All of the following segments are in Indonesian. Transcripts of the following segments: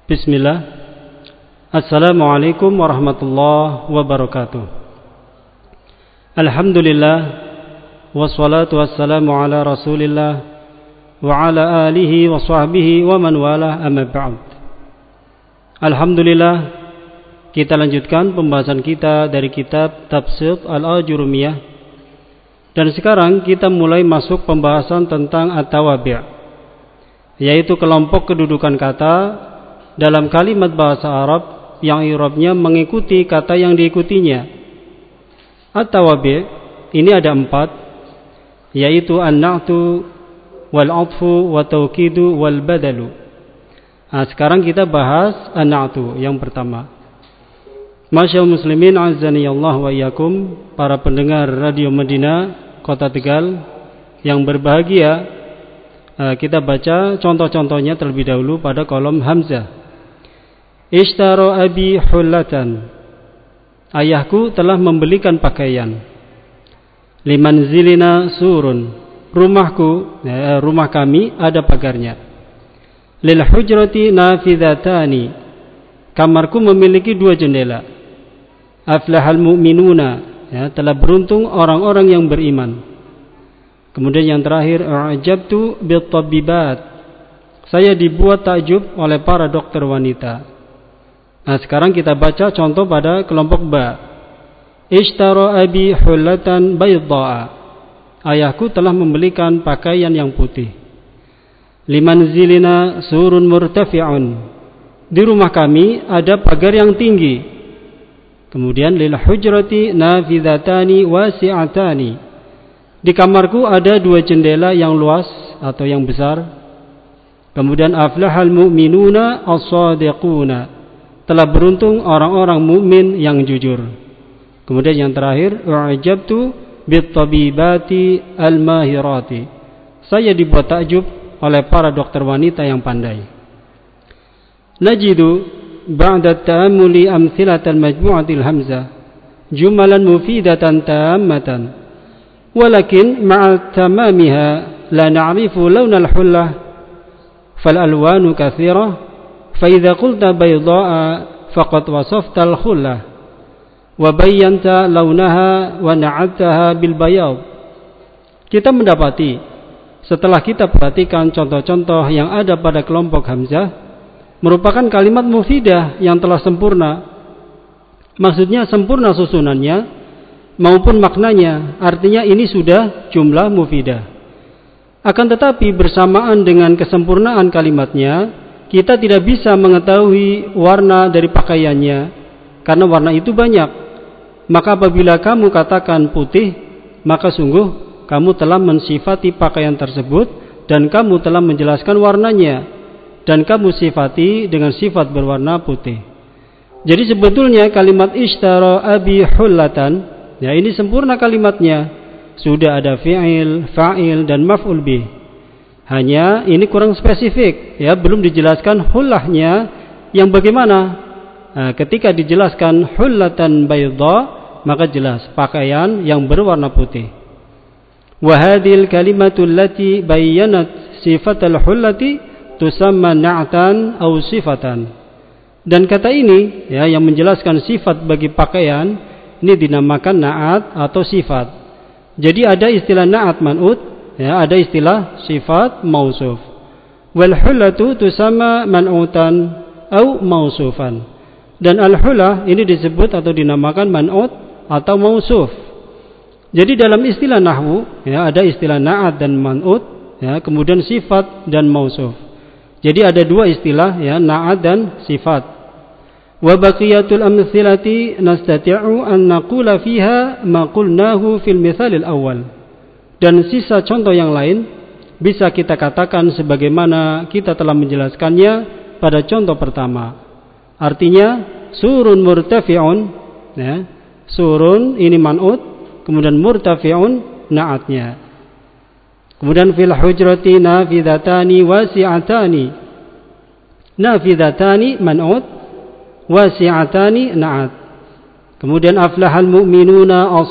Bismillah. Assalamualaikum warahmatullahi wabarakatuh. Alhamdulillah, wassalatu wassalamu ala rasulillah wa ala alihi wa sahbihi wa man walah, amma ba'd. Alhamdulillah, kita lanjutkan pembahasan kita dari kitab Tafsir Al-Ajurumiyah. Dan sekarang kita mulai masuk pembahasan tentang at-tawabi', yaitu kelompok kedudukan kata dalam kalimat bahasa Arab yang i'rabnya mengikuti kata yang diikutinya. At-tawabi' ini ada 4, yaitu an-na'tu wal-'atfu wa tawkidu wal badalu. Nah, sekarang kita bahas an-na'tu yang pertama. Masyaallah muslimin azani Allah wa iyyakum, para pendengar Radio Medina Kota Tegal yang berbahagia, kita baca contoh-contohnya terlebih dahulu pada kolom hamzah. Ishtara abi hullatan, ayahku telah membelikan pakaian. Limanzilina surun, rumah kami ada pagarnya. Lil hujrati nafidatani, kamarku memiliki 2 jendela. Aflahal mu'minuna, telah beruntung orang-orang yang beriman. Kemudian yang terakhir, a'jabtu bit-tabbibat, saya dibuat takjub oleh para dokter wanita. Nah, sekarang kita baca contoh pada kelompok ba. Ishtara abi hullatan bayda'a, ayahku telah membelikan pakaian yang putih. Limanzilina surun murtafi'un, di rumah kami ada pagar yang tinggi. Kemudian lil hujrati nafidatani wasi'atani, di kamarku ada 2 jendela yang luas atau yang besar. Kemudian aflahal mu'minuna as-sadiquna, telah beruntung orang-orang mukmin yang jujur. Kemudian yang terakhir, u'jabtu bit-tabibati al-mahirati, saya dibuat takjub oleh para dokter wanita yang pandai. Najidu ba'da ta'ammuli amthilatan majmu'atil hamzah jumalan mufidatan tammatan, walakin ma'a tamamiha la na'rifu lawna al-hullah fal alwanu kathirah. فإذا قلت بيضاء فقد وصفت الخلة وبينت لونها ونعتها بالبياض. Kita mendapati setelah kita perhatikan contoh-contoh yang ada pada kelompok hamzah merupakan kalimat mufidah yang telah sempurna. Maksudnya sempurna susunannya maupun maknanya. Artinya ini sudah jumlah mufidah. Akan tetapi bersamaan dengan kesempurnaan kalimatnya, kita tidak bisa mengetahui warna dari pakaiannya karena warna itu banyak. Maka apabila kamu katakan putih, maka sungguh kamu telah mensifati pakaian tersebut dan kamu telah menjelaskan warnanya, dan kamu sifati dengan sifat berwarna putih. Jadi sebetulnya kalimat ishtara abi hullatan, ini sempurna kalimatnya. Sudah ada fi'il, fa'il dan maf'ul bih. Hanya ini kurang spesifik, belum dijelaskan hullahnya yang bagaimana. Ketika dijelaskan hullatan bayda, maka jelas pakaian yang berwarna putih. Wa hadhil kalimatu allati bayyanat sifatal hullati tusamma na'tan aw sifatan. Dan kata ini yang menjelaskan sifat bagi pakaian ini dinamakan na'at atau sifat. Jadi ada istilah na'at man'ut, ada istilah sifat mausuf. Wal hullatu tusamma man'utan au mausufan. Dan al-hullah ini disebut atau dinamakan man'ut atau mausuf. Jadi dalam istilah nahwu ada istilah na'at dan man'ut, kemudian sifat dan mausuf. Jadi ada 2 istilah, na'at dan sifat. Wa baqiyatul amthilati nastati'u an naqula fiha ma qulnahu fil mithalil awwal. Dan sisa contoh yang lain bisa kita katakan sebagaimana kita telah menjelaskannya pada contoh pertama. Artinya surun murtafi'un, surun ini man'ut, kemudian murtafi'un na'atnya. Kemudian fil hujrati nafidatani wasi'atani, nafidatani man'ut, wasi'atani na'at. Kemudian aflahal mu'minuna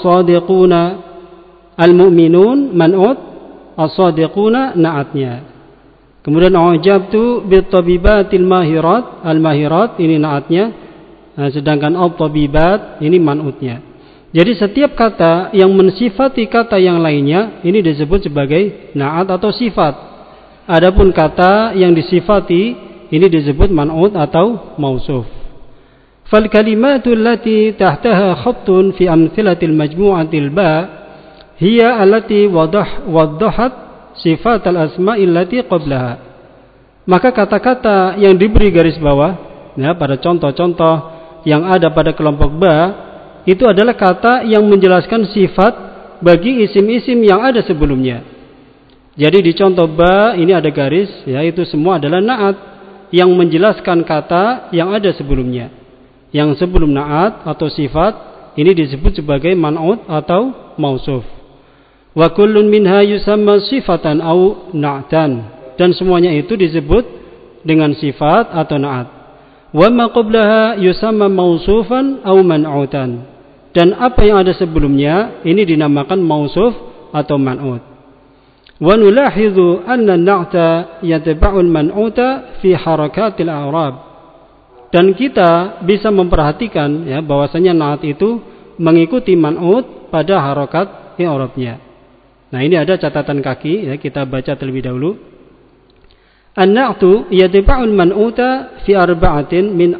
as-sadiquna, al-mu'minun man'ut, as-sadiquna na'atnya. Kemudian a'jabtu bit-tabibatil mahirat, al-mahirat ini naatnya, sedangkan at-tabibat ini man'utnya. Jadi setiap kata yang mensifati kata yang lainnya ini disebut sebagai naat atau sifat. Adapun kata yang disifati ini disebut man'ut atau mausuf. Fal kalimatul lati tahtaha khattun fi amthilatil majmu'atil ba hiya allati waddahat sifat al-asma'il lati qablaha. Maka kata-kata yang diberi garis bawah ya, pada contoh-contoh yang ada pada kelompok ba itu adalah kata yang menjelaskan sifat bagi isim-isim yang ada sebelumnya. Jadi di contoh ba ini ada garis ya, itu semua adalah na'at yang menjelaskan kata yang ada sebelumnya. Yang sebelum na'at atau sifat ini disebut sebagai man'ut atau mausuf. Wa kullun minha yusamma sifatan au na'tan, dan semuanya itu disebut dengan sifat atau na'at. Wa ma qablaha yusamma mausufan au man'utan, dan apa yang ada sebelumnya ini dinamakan mausuf atau man'ut. Wa nulahidhu anna an-na'ta yatba'ul man'uta fi harakatil a'rab, dan kita bisa memperhatikan ya bahwasanya na'at itu mengikuti man'ut pada harakat i'rabnya. Nah, ini ada catatan kaki ya, kita baca terlebih dahulu. An-na'tu yatba'ul man'uta fi arba'atin min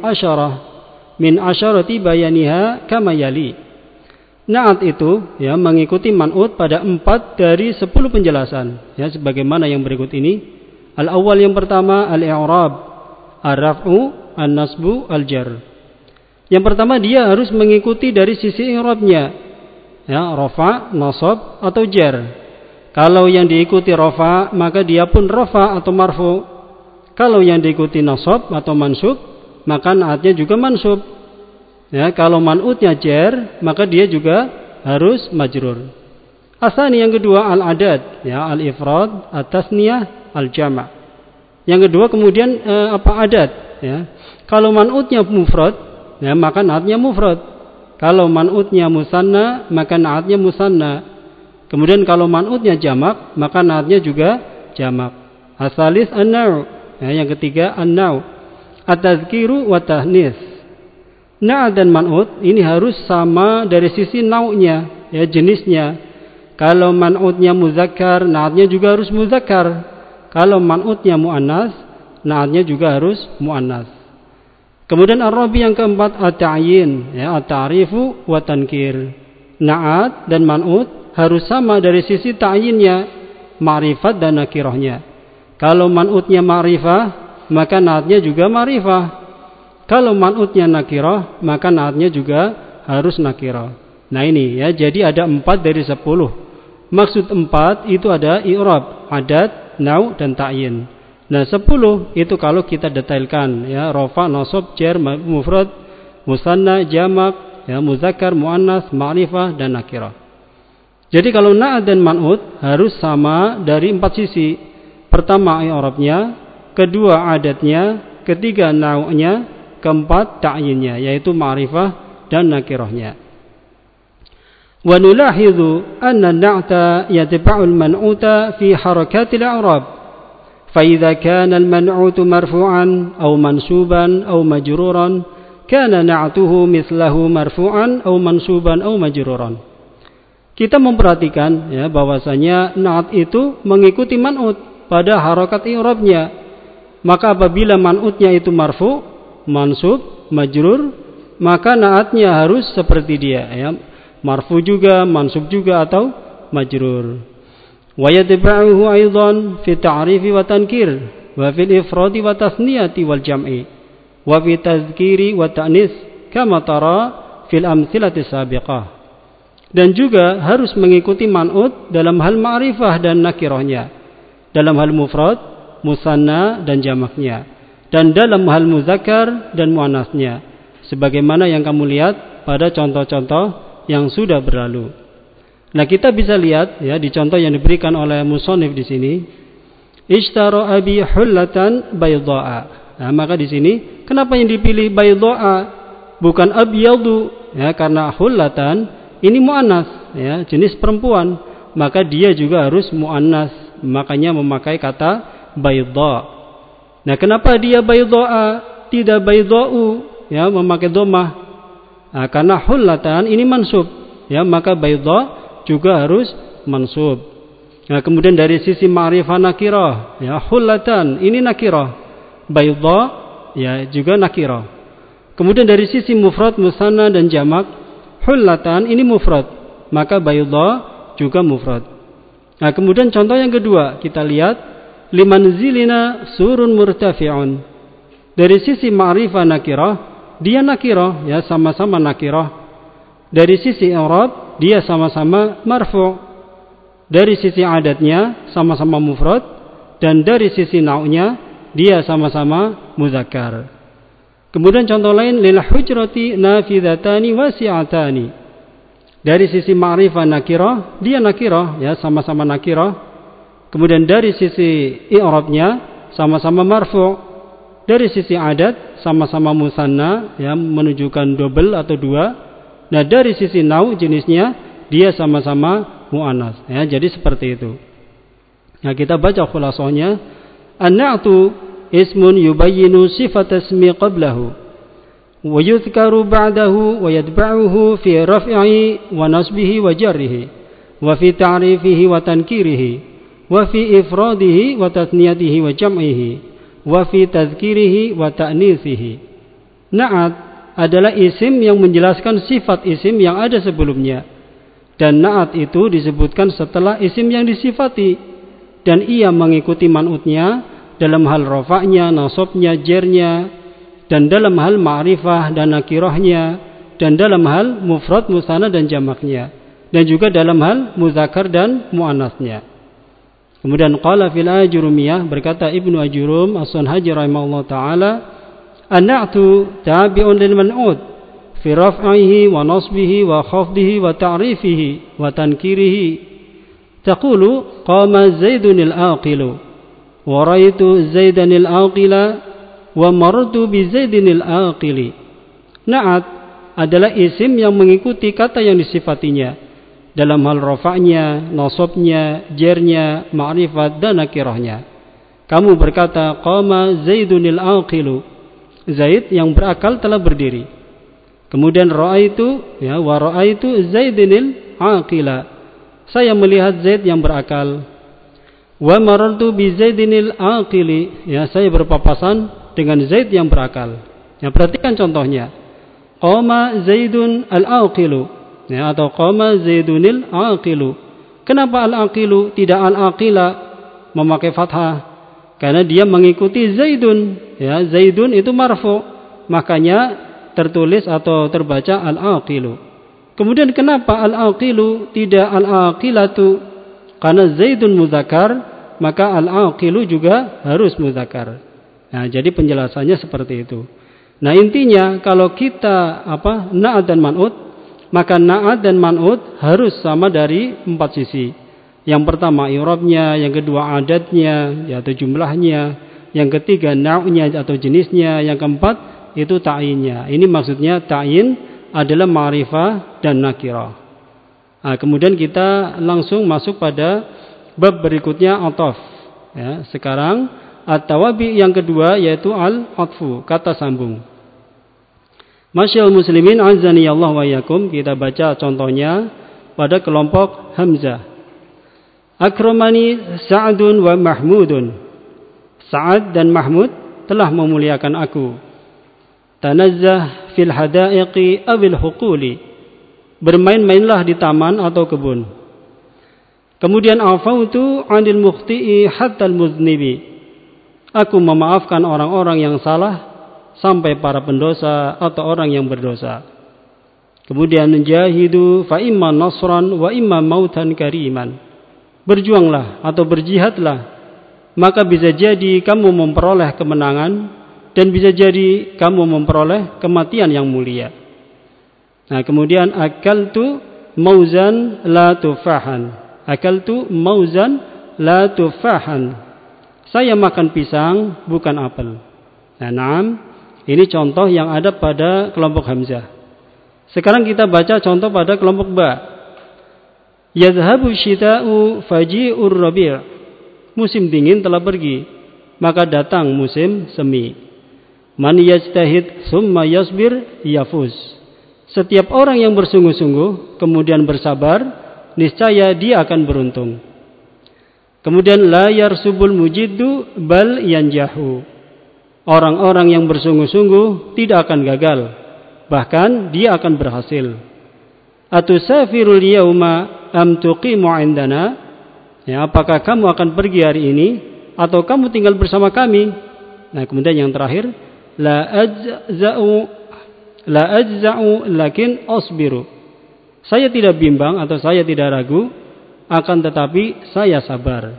asyarati bayaniha kama yali. Na'at itu ya mengikuti man'ut pada 4 dari 10 penjelasan ya, sebagaimana yang berikut ini. Al-awwal yang pertama al-i'rab, ar-raf'u, an-nasbu, al-jar. Yang pertama dia harus mengikuti dari sisi i'rabnya. Ya, rafa, nasab atau jar. Kalau yang diikuti rafa, maka dia pun rafa atau marfu. Kalau yang diikuti nasab atau mansub, maka naatnya juga mansub. Ya, kalau man'utnya jar, maka dia juga harus majrur. Asani yang kedua al-adad, ya, al-ifrad, at-tasniyah, al-jama'. Yang kedua kemudian adad, ya. Kalau man'utnya mufrad, ya, maka naatnya mufrad. Kalau man'utnya musanna, maka naatnya musanna. Kemudian kalau man'utnya jamak, maka naatnya juga jamak. Asalis an-naw. Ya, yang ketiga an-naw. At-tazkiru wa tahnis. Na'at dan man'ut ini harus sama dari sisi nau'nya, ya, jenisnya. Kalau man'utnya muzakkar, naatnya juga harus muzakkar. Kalau man'utnya muannas, naatnya juga harus muannas. Kemudian ar-rabi yang keempat at-ta'yin, ya, at-ta'rifu wa tankir. Na'at dan man'ut harus sama dari sisi ta'yinnya, ma'rifat dan nakirahnya. Kalau man'utnya ma'rifah, maka naatnya juga ma'rifah. Kalau man'utnya nakirah, maka naatnya juga harus nakirah. Nah ini ya, jadi ada 4 dari 10. Maksud 4 itu ada i'rab, adad, nau dan ta'yin. Nah 10 itu kalau kita detailkan ya, rafa, nasab, jar, mufrad, musanna, jamak, ya, muzakkar, muannas, ma'rifah dan nakirah. Jadi kalau na'at dan man'ut harus sama dari 4 sisi. Pertama i'rabnya, kedua adatnya, ketiga nau'nya, keempat ta'yinnya, yaitu ma'rifah dan nakirahnya. Wa nulahidhu anna an-na'ta yatba'ul man'uta fi harakatil i'rab. Fa idza kana al-man'utu marfu'an aw mansuban aw majruran, kana na'tuhu mithlahu marfu'an aw mansuban aw majruran. Kita memperhatikan ya bahwasanya na'at itu mengikuti man'ut pada harakat i'rabnya. Maka apabila man'utnya itu marfu, mansub, majrur, maka na'atnya harus seperti dia ya. Marfu juga, mansub juga atau majrur. Wa yatba'uhu aidan fi ta'rifi wa tankir wa fil ifradi wa tasniyati wal jam'i wa fi tazkiri wa ta'nis kama tara fil amthilati sabiqah. Dan juga harus mengikuti man'ut dalam hal ma'rifah dan nakirahnya, dalam hal mufrad, musanna dan jamaknya, dan dalam hal muzakkar dan muannasnya, sebagaimana yang kamu lihat pada contoh-contoh yang sudah berlalu. Nah, kita bisa lihat ya di contoh yang diberikan oleh musannif di sini, ishtara abi hullatan bayda'a. Nah, maka di sini kenapa yang dipilih bayda'a bukan abyadu? Ya, karena hullatan ini muannas, ya, jenis perempuan, maka dia juga harus muannas. Makanya memakai kata bayda. Nah, kenapa dia bayda'a tidak bayda'u, ya, memakai dhammah? Nah, karena hullatan ini mansub, ya, maka bayda juga harus mansub. Nah, kemudian dari sisi ma'rifah nakirah, ya, hullatan ini nakirah, bayda ya juga nakirah. Kemudian dari sisi mufrad, musanna dan jamak, hullatan ini mufrad, maka bayda juga mufrad. Nah, kemudian contoh yang kedua kita lihat limanzilina surun murtafi'un. Dari sisi ma'rifah nakirah, dia nakirah, ya, sama-sama nakirah. Dari sisi i'rab, dia sama-sama marfu'. Dari sisi adatnya sama-sama mufrad, dan dari sisi nau'nya dia sama-sama muzakkar. Kemudian contoh lain lil hujrati nafidatani wasi'atani. Dari sisi ma'rifah nakirah, dia nakirah, ya, sama-sama nakirah. Kemudian dari sisi i'rabnya sama-sama marfu'. Dari sisi adat sama-sama musanna, ya, menunjukkan double atau dua. Nah, dari sisi nau jenisnya dia sama-sama mu'annas, ya, jadi seperti itu. Nah, kita baca khulasahnya. An-na'tu ismun yubayyinu sifat ismi qablahu wa yudhkaru ba'dahu wa yatba'uhu fi raf'ihi wa nasbihi wa jarrihi wa fi ta'rifihi wa tankirihi wa fi ifradihi wa tatniyatihi wa jam'ihi wa fi tadhkirihi wa ta'nithihi. Na'at adalah isim yang menjelaskan sifat isim yang ada sebelumnya. Dan na'at itu disebutkan setelah isim yang disifati. Dan ia mengikuti man'utnya dalam hal rafa'nya, nasabnya, jernya. Dan dalam hal ma'rifah dan nakirahnya. Dan dalam hal mufrad, musanna dan jamaknya. Dan juga dalam hal muzakkar dan mu'annasnya. Kemudian qala fil ajurumiyah, berkata Ibnu Ajurum As-Sanhaji rahimahullah ta'ala, an-na'tu tabi'un lil man'ut fi raf'ihi wa nasbihi wa khafdihi wa ta'rifihi wa tankirihi. Taqulu qama Zaidun al-aqilu wa ra'aytu Zaidan al-aqila wa marartu bi Zaidin al-aqili. Na'at adalah isim yang mengikuti kata yang disifatinya dalam hal rafa'nya, nasabnya, jernya, ma'rifat dan nakirahnya. Kamu berkata qama Zaidun al-aqilu, Zaid yang berakal telah berdiri. Kemudian ra'aitu, ya, wa ra'aitu Zaidinil aqila, saya melihat Zaid yang berakal. Wa marartu bi Zaidinil aqili, ya, saya berpapasan dengan Zaid yang berakal. Ya, perhatikan contohnya. Qama Zaidun al-aqilu, ya, atau qama Zaidunil aqilu. Kenapa al-aqilu tidak al-aqila memakai fathah? Karena dia mengikuti Zaidun, ya, Zaidun itu marfu, makanya tertulis atau terbaca al-aqilu. Kemudian kenapa al-aqilu tidak al-aqilatu? Karena Zaidun muzakkar, maka al-aqilu juga harus muzakkar. Nah, jadi penjelasannya seperti itu. Nah, intinya kalau kita na'at dan man'ut, maka na'at dan man'ut harus sama dari 4 sisi. Yang pertama i'rabnya, yang kedua adatnya, yaitu jumlahnya, yang ketiga nau'nya atau jenisnya, yang keempat itu ta'innya. Ini maksudnya ta'in adalah ma'rifah dan nakirah. Nah, kemudian kita langsung masuk pada bab berikutnya, ataf. Ya, sekarang at-tawabi yang kedua yaitu al-atfu, kata sambung. Masyaallah muslimin azani Allah wa yakum, kita baca contohnya pada kelompok hamzah. Akramani Sa'dun wa Mahmudun. Sa'ad dan Mahmud telah memuliakan aku. Tanazzah fil hadaiqi awil huquli, bermain-mainlah di taman atau kebun. Kemudian afautu 'anil mukhti'i hatta al-muznibi, aku memaafkan orang-orang yang salah sampai para pendosa atau orang yang berdosa. Kemudian jahidu fa imma nasran wa imma mautan kariman, berjuanglah atau berjihadlah, maka bisa jadi kamu memperoleh kemenangan dan bisa jadi kamu memperoleh kematian yang mulia. Nah, kemudian akaltu mauzan la tufahan. Akaltu mauzan la tufahan. Saya makan pisang bukan apel. Nah, naam, ini contoh yang ada pada kelompok hamzah. Sekarang kita baca contoh pada kelompok ba. Yadhhabu syita'u faji'ur rabi'. Musim dingin telah pergi. maka datang musim semi. Man yajtahid summa yasbir yafuz. Setiap orang yang bersungguh-sungguh kemudian bersabar, niscaya dia akan beruntung. Kemudian la yarsubul mujiddu bal yanjahu. Orang-orang yang bersungguh-sungguh tidak akan gagal, bahkan dia akan berhasil. Atusafirul yauma am tuqimu indana? Ya, apakah kamu akan pergi hari ini atau kamu tinggal bersama kami? Nah, kemudian yang terakhir, la ajza'u lakin asbiru. Saya tidak bimbang atau saya tidak ragu, akan tetapi saya sabar.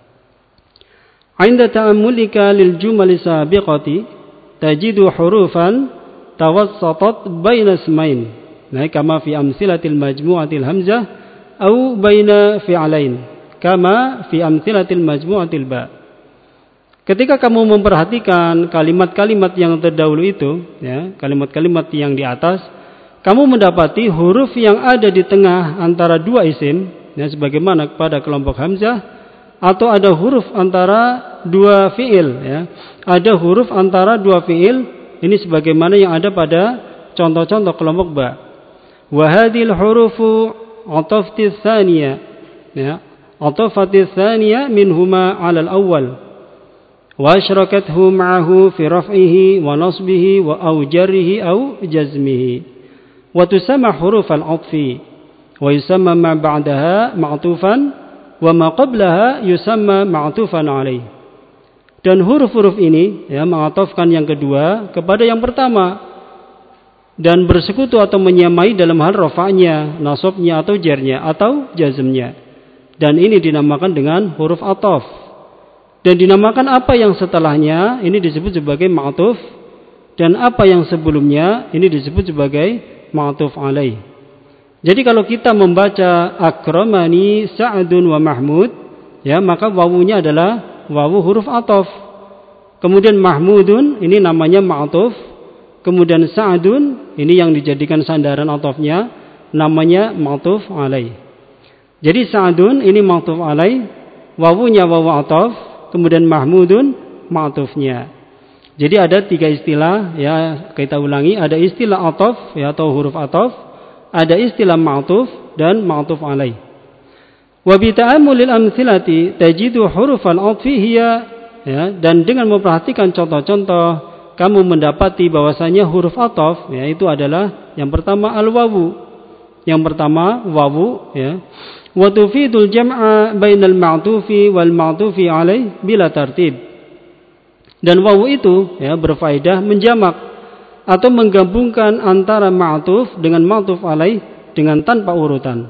'Inda ta'ammulika lil jumali sabiqati tajidu hurufan tawassatat baina ismain. Nah, kama fi amsilatil majmu'atil hamzah au baina fi'alain. Kama fi amsilatil majmu'atil ba. Ketika kamu memperhatikan kalimat-kalimat yang terdahulu itu, ya, kalimat-kalimat yang di atas, kamu mendapati huruf yang ada di tengah antara dua isim, ya, sebagaimana pada kelompok hamzah, atau ada huruf antara dua fiil, ya. Ada huruf antara dua fiil, ini sebagaimana yang ada pada contoh-contoh kelompok ba. Wa hadhil hurufu 'ataftis tsaniyah, ya. Atafatis thaniya minhuma 'ala al-awwal wa asyrakathu ma'ahu fi raf'ihi wa nasbihi wa aw jarrihi aw jazmihi wa tusamma huruf al-'athfi wa yusamma ma ba'daha ma'tufan wa ma qablaha yusamma ma'tufan 'alayh. Dan huruf-huruf ini, ya, mengatofkan yang kedua kepada yang pertama dan bersekutu atau menyamai dalam hal rafa'nya, nasabnya atau jarnya atau jazmnya. Dan ini dinamakan dengan huruf ataf. Dan dinamakan apa yang setelahnya, ini disebut sebagai ma'tuf. Dan apa yang sebelumnya, ini disebut sebagai ma'tuf alaih. Jadi kalau kita membaca akramani Sa'adun wa Mahmud, ya, maka wawunya adalah wawu huruf ataf. Kemudian Mahmudun, ini namanya ma'tuf. Kemudian Sa'adun, ini yang dijadikan sandaran atafnya, namanya ma'tuf alaih. Jadi Sa'adun ini ma'tuf alaih, wawunya wawu ataf, kemudian Mahmudun ma'tufnya. Jadi ada tiga istilah, ya, kita ulangi, ada istilah ataf, ya, atau huruf ataf, ada istilah ma'tuf dan ma'tuf alaih. Wa bi ta'ammulil amthilati tajidu hurufal atfi hiya, ya, dan dengan memperhatikan contoh-contoh kamu mendapati bahwasanya huruf ataf, ya, itu adalah yang pertama al-wawu. Yang pertama wawu, ya. Wa tufidul jam'a bainal ma'tufi wal ma'tufi alaih bila tartib. Dan wawu itu, ya, berfaedah menjamak atau menggabungkan antara ma'tuf dengan ma'tuf alaih dengan tanpa urutan.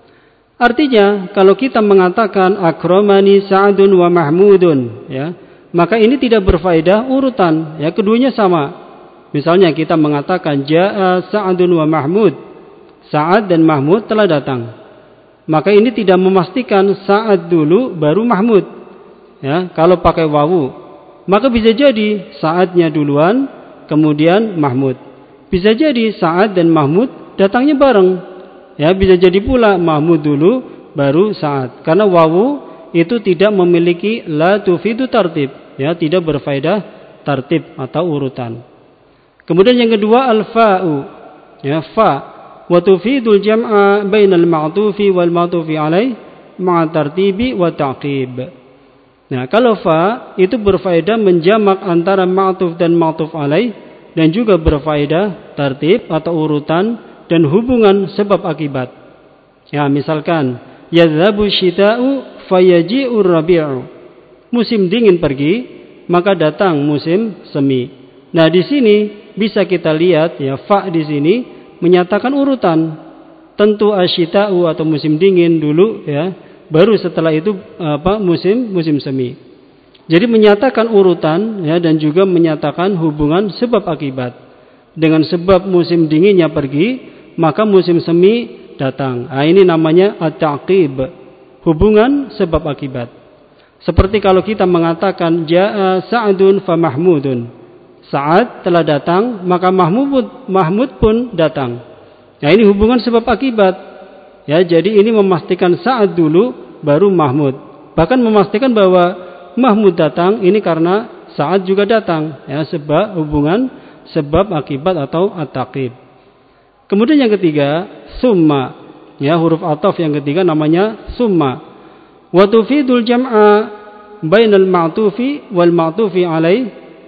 Artinya, kalau kita mengatakan akramani Sa'adun wa Mahmudun, ya, maka ini tidak berfaedah urutan, ya, keduanya sama. Misalnya kita mengatakan ja'a Sa'adun wa Mahmud. Sa'ad dan Mahmud telah datang. Maka ini tidak memastikan Sa'ad dulu baru Mahmud. Ya, kalau pakai wawu, maka bisa jadi Sa'adnya duluan kemudian Mahmud. Bisa jadi Sa'ad dan Mahmud datangnya bareng. Ya, bisa jadi pula Mahmud dulu baru Sa'ad. Karena wawu itu tidak memiliki la tufidu tartib, ya, tidak berfaedah tartib atau urutan. Kemudian yang kedua al-fa'u, ya, fa. Wa tufidul jam'a bainal ma'tufi wal ma'tufi alaih ma'a tartibi wa ta'qib. Nah, kalau fa itu berfaedah menjamak antara ma'tuf dan ma'tuf alaih dan juga berfaedah tartib atau urutan dan hubungan sebab akibat. Ya, misalkan yadhabu syita'u fayaji'ur rabi'u. Musim dingin pergi, maka datang musim semi. Nah, di sini bisa kita lihat, ya, fa di sini menyatakan urutan. Tentu asyita'u atau musim dingin dulu, ya, baru setelah itu musim semi. Jadi menyatakan urutan, ya, dan juga menyatakan hubungan sebab akibat. Dengan sebab musim dinginnya pergi, maka musim semi datang. Nah, ini namanya at-ta'qib, hubungan sebab akibat. Seperti kalau kita mengatakan ja'a Sa'adun fa Mahmudun. Sa'ad telah datang, maka Mahmud pun datang. Nah, ini hubungan sebab akibat. Ya, jadi ini memastikan Sa'ad dulu baru Mahmud. Bahkan memastikan bahwa Mahmud datang ini karena Sa'ad juga datang, ya, sebab hubungan sebab akibat atau at-taqib. Kemudian yang ketiga, summa, ya, huruf ataf yang ketiga namanya summa. Wa tufidul jam'a bainal ma'tufi wal ma'tufi alaih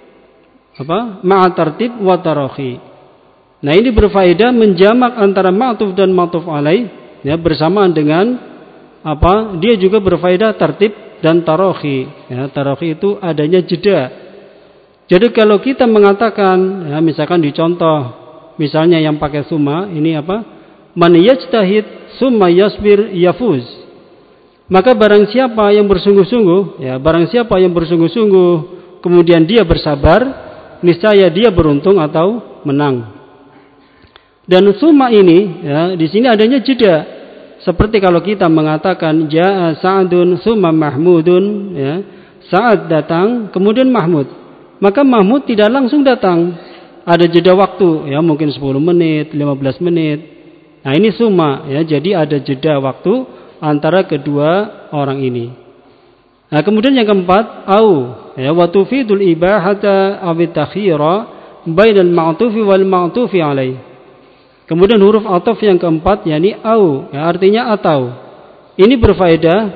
ma'a tartib wa tarakhi. Nah, ini berfaedah menjamak antara ma'tuf dan ma'tuf alaih, ya, bersamaan dengan dia juga berfaedah tertib dan tarakhi. Ya, tarakhi itu adanya jeda. Jadi kalau kita mengatakan, ya, misalkan di contoh, misalnya yang pakai summa, ini man yajtahid summa yasbir yafuz. Maka barang siapa yang bersungguh-sungguh, ya, barang siapa yang bersungguh-sungguh, kemudian dia bersabar, niscaya dia beruntung atau menang. Dan summa ini, ya, di sini adanya jeda. Seperti kalau kita mengatakan jaa Sa'dun summa Mahmudun, ya, Sa'ad datang kemudian Mahmud. Maka Mahmud tidak langsung datang. Ada jeda waktu, ya, mungkin 10 menit, 15 menit. Nah, ini summa, ya, jadi ada jeda waktu antara kedua orang ini. Nah, kemudian yang keempat, ya, wa tufidul ibahata awit takhira bainal ma'tufi wal ma'tufi alaih. Kemudian huruf ataf yang keempat, yakni ya, artinya atau. Ini berfaedah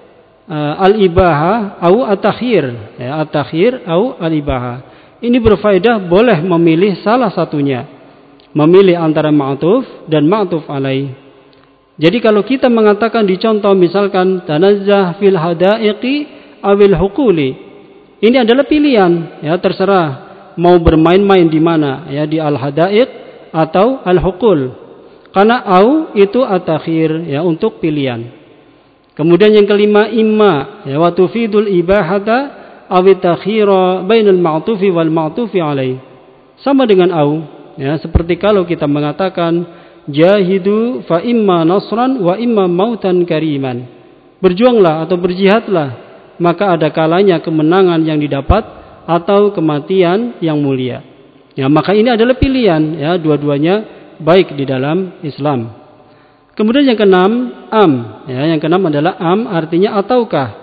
al-ibaha au at-takhir, ya, at-takhir au al-ibaha. Ini berfaedah boleh memilih salah satunya, memilih antara ma'tuf dan ma'tuf alaih. Jadi kalau kita mengatakan di contoh misalkan tanazzah fil hadaiqi awil huquli, ini adalah pilihan, ya, terserah mau bermain-main di mana, ya, di al-hadaiq atau al-huqul. Karena au itu at-takhir, ya, untuk pilihan. Kemudian yang kelima, imma, ya, wa tufidul ibahata awit takhira bainal ma'tufi wal ma'tufi alaih. Sama dengan au, ya, seperti kalau kita mengatakan jahidu fa imma nasran wa imma mautan kariman. Berjuanglah atau berjihadlah, maka ada kalanya kemenangan yang didapat atau kematian yang mulia. Ya, maka ini adalah pilihan, ya, dua-duanya baik di dalam Islam. Kemudian yang keenam, ya, yang keenam adalah artinya ataukah.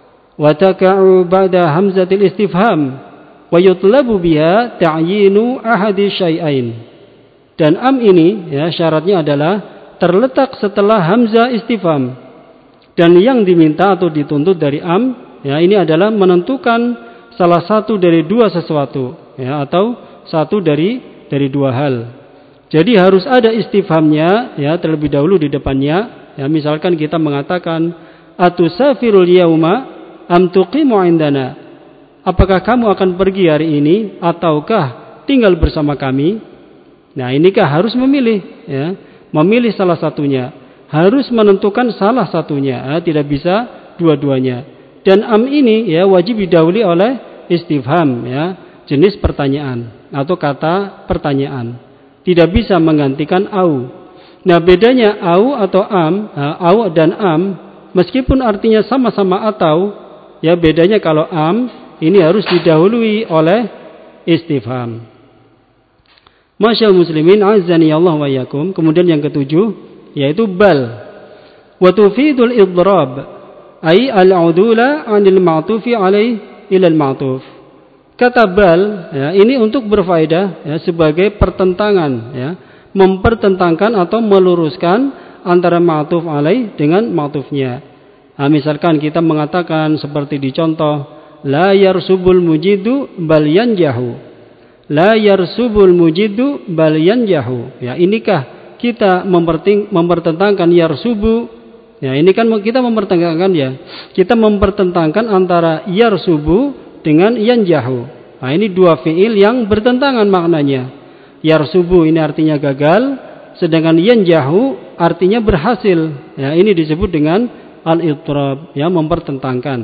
Wa taka'u ba'da hamzatil istifham wa yutlabu biha ta'yinu ahadi syai'ain. Dan ini, ya, syaratnya adalah terletak setelah hamzah istifham. Dan yang diminta atau dituntut dari ya, ini adalah menentukan salah satu dari dua sesuatu, ya, atau satu dari dua hal. Jadi harus ada istifhamnya, ya, terlebih dahulu di depannya. Ya, misalkan kita mengatakan atusafirul yauma am tuqimu indana. Apakah kamu akan pergi hari ini ataukah tinggal bersama kami? Nah, inikah harus memilih, ya, memilih salah satunya. Harus menentukan salah satunya, ya, tidak bisa dua-duanya. Dan ini, ya, wajib didahului oleh istifham, ya, jenis pertanyaan atau kata pertanyaan. Tidak bisa menggantikan au. Nah, bedanya au atau au dan meskipun artinya sama-sama atau, ya, bedanya kalau ini harus didahului oleh istifham. Masyaallah muslimin azani Allah wa iyyakum. Kemudian yang ketujuh yaitu bal. Wa tufidul idrab ay al-udula 'anil ma'tufi alaih ila al-ma'tuf. Kata bal, ya, ini untuk berfaedah, ya, sebagai pertentangan, ya, mempertentangkan atau meluruskan antara ma'tuf alaih dengan ma'tufnya. Nah, misalkan kita mengatakan seperti di contoh la yarsubul mujidu bal yanjahu. La yarsubul mujidu bal yanjahu. Ya, inikah kita mempertentangkan yarsubu. Ya, ini kan kita mempertentangkan, ya. Kita mempertentangkan antara yarsubu dengan yanjahu. Nah, ini dua fiil yang bertentangan maknanya. Yarsubu ini artinya gagal, sedangkan yanjahu artinya berhasil. Ya, ini disebut dengan al-idtrab, ya, mempertentangkan.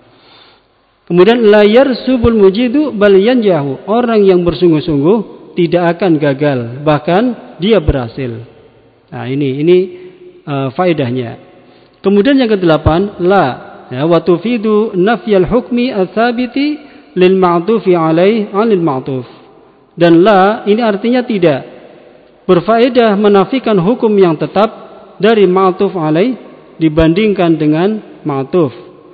Kemudian la yarsubul mujidu bal yanjahu. Orang yang bersungguh-sungguh tidak akan gagal, bahkan dia berhasil. Nah, ini faedahnya. Kemudian yang kedelapan, la, ya, wa tufidu nafyal hukmi ats-tsabiti lil ma'tufi alaih 'anil ma'tuf. Dan la ini artinya tidak. Berfaedah menafikan hukum yang tetap dari ma'tuf alaih dibandingkan dengan ma'tuf.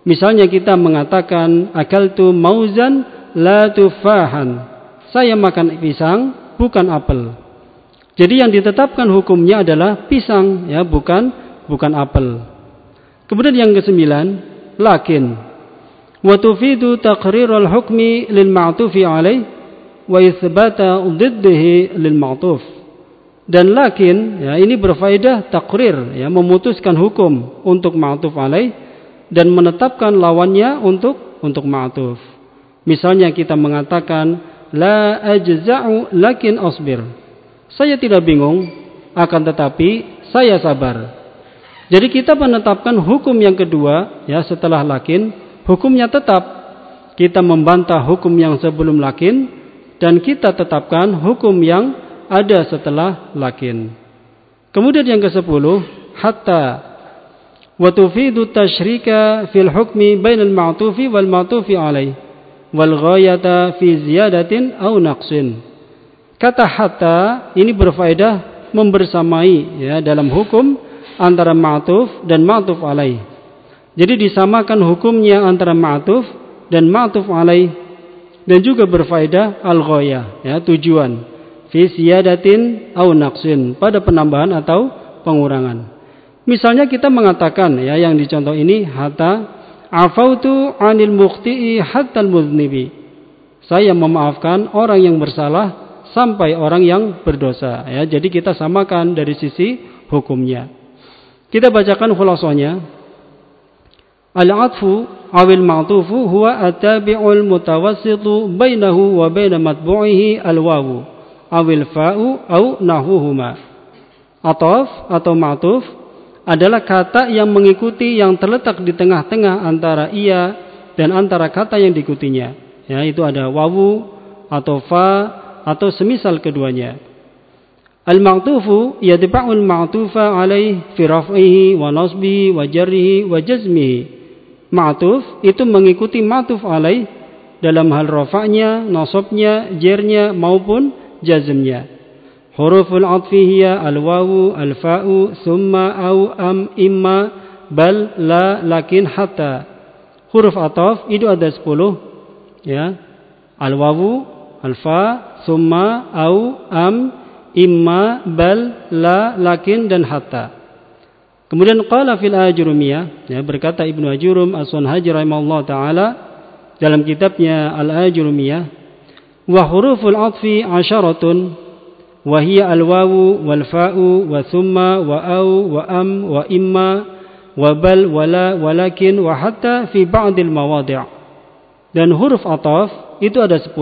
Misalnya kita mengatakan akaltu mauzan la tufahan. Saya makan pisang bukan apel. Jadi yang ditetapkan hukumnya adalah pisang, ya, bukan apel. Kemudian yang kesembilan, lakin wa tufidu taqrirul hukmi lil ma'tufi alaih wa itsbata diddihi lil ma'tuf. Dan lakin, ya, ini berfaedah takrir, ya, memutuskan hukum untuk ma'tuf alaih dan menetapkan lawannya untuk ma'tuf. Misalnya kita mengatakan la ajza'u lakin asbir. Saya tidak bingung, akan tetapi saya sabar. Jadi kita menetapkan hukum yang kedua, ya, setelah lakin, hukumnya tetap. Kita membantah hukum yang sebelum lakin dan kita tetapkan hukum yang ada setelah lakin. Kemudian yang ke-10, hatta wa tufidu tasyrika fil hukmi bainal ma'tufi wal ma'tufi alaih wal ghayata fi ziyadatin aw naqsin. Kata hatta ini berfaedah membersamai, ya, dalam hukum antara ma'tuf dan ma'tuf alaih. Jadi disamakan hukumnya antara ma'tuf dan ma'tuf alaih, dan juga berfaedah al-ghayah, ya, tujuan, fi ziyadatin aw naqsin, pada penambahan atau pengurangan. Misalnya kita mengatakan, ya, yang dicontoh ini hatta afautu 'anil mukhti'i hatta al-mudhnibi. Saya memaafkan orang yang bersalah sampai orang yang berdosa, ya. Jadi kita samakan dari sisi hukumnya. Kita bacakan khulasahnya. Al-'atfu awil ma'tufu huwa at-tabi'ul mutawassitu bainahu wa baina matbu'ihi al-wawu awil fa'u aw nahuhuma. Ataf atau ma'tuf adalah kata yang mengikuti yang terletak di tengah-tengah antara ia dan antara kata yang diikutinya. Ya, itu ada wawu atau fa atau semisal keduanya. Al-ma'tufu yatba'ul ma'tufa alaih fi raf'ihi wa nasbihi wa jarrihi wa jazmihi. Ma'tuf itu mengikuti ma'tuf alaih dalam hal rafa'nya, nasabnya, jarnya maupun jazmnya. Huruful 'athfi hiya al-wawu, al-fa'u, thumma, au, am, imma, bal, la, lakin, hatta. Huruf ataf itu ada 10, ya. Al-wawu, al-fa, thumma, au, am, imma, bal, la, lakin, dan hatta. Kemudian qala fil ajrumiyah, ya, berkata Ibnu Ajurum As-Sunhaji rahimahullah taala dalam kitabnya Al-Ajrumiyah, wa huruful 'athfi 'asharatun wa hiya al-wawu wal fa'u wa thumma wa au wa am wa imma wa bal wa la walakin wa hatta fi ba'dil mawadi'. Dan huruf ataf itu ada 10,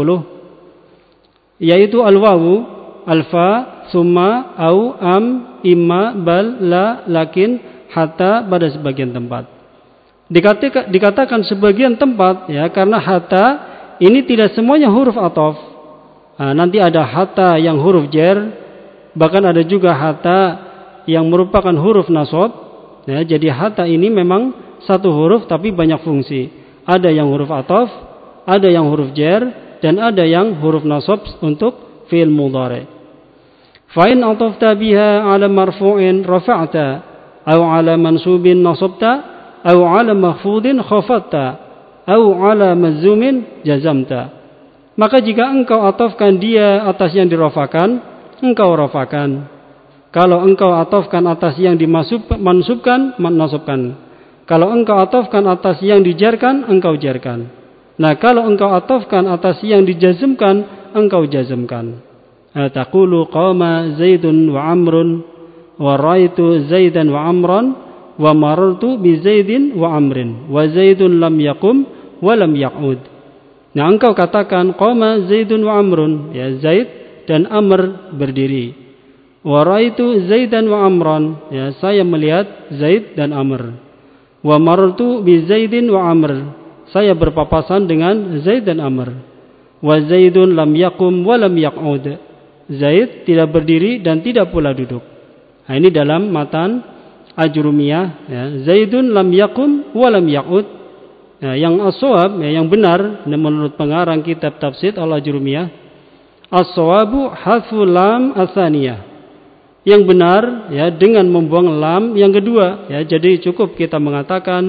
yaitu al-wawu, al-fa, thumma, au, am, imma, bal, la, lakin, hatta pada sebagian tempat. Dikatakan sebagian tempat, ya, karena hatta ini tidak semuanya huruf ataf. Nah, nanti ada hatta yang huruf jar, bahkan ada juga hatta yang merupakan huruf nasab. Ya, jadi hatta ini memang satu huruf tapi banyak fungsi. Ada yang huruf ataf, ada yang huruf jar, dan ada yang huruf nasab untuk fi'il mudhari. Fa in atafta biha 'ala marfu'in rafa'ta aw 'ala mansubin nasabta aw 'ala mahfudin khafadta aw 'ala majzumin jazamta. Maka jika engkau atafkan dia atas yang dirafakan, engkau rafakan. Kalau engkau atafkan atas yang dimansubkan, nasabkan. Kalau engkau atafkan atas yang dijarkan, engkau jarkan. Nah, kalau engkau atafkan atas yang dijazmkan, engkau jazmkan. Taqulu qama Zaidun wa Amrun wa raitu Zaidan wa Amran wa marartu bi Zaidin wa Amrin wa Zaidun lam yaqum wa lam yaq'ud. Nah, engkau katakan qama Zaidun wa Amrun, ya, Zaid dan Amr berdiri. Wa raitu Zaidan wa Amran, ya, saya melihat Zaid dan Amr. Wa marartu bi Zaidin wa Amr, saya berpapasan dengan Zaid dan Amr. Wa Zaidun lam yaqum wa lam yaq'ud, Zaid tidak berdiri dan tidak pula duduk. Nah, ini dalam matan Ajrumiyah, ya, Zaidun lam yaqum wa lam yaq'ud. Nah, yang as-shawab, ya, yang benar menurut pengarang kitab tafsir Al-Ajrumiyah, as-shawabu hadfu lam ats-tsaniyah. Yang benar, ya, dengan membuang lam yang kedua, ya. Jadi cukup kita mengatakan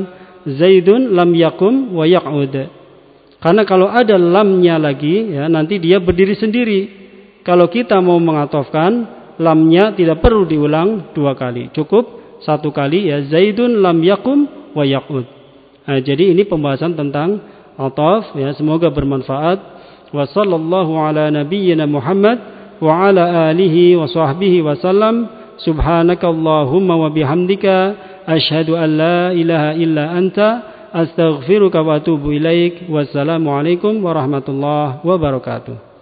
Zaidun lam yakum wa yaq'ud. Karena kalau ada lamnya lagi, ya, nanti dia berdiri sendiri. Kalau kita mau mengatofkan, lamnya tidak perlu diulang 2 kali. Cukup 1 kali, ya, Zaidun lam yakum wa yaq'ud. Nah, jadi ini pembahasan tentang ataf, ya, semoga bermanfaat. Wa sallallahu ala nabiyyina Muhammad wa ala alihi wa sahbihi wa sallam. Subhanakallahumma wa bihamdika asyhadu an la ilaha illa anta astaghfiruka wa atubu ilaik. Wassalamualaikum warahmatullahi wabarakatuh.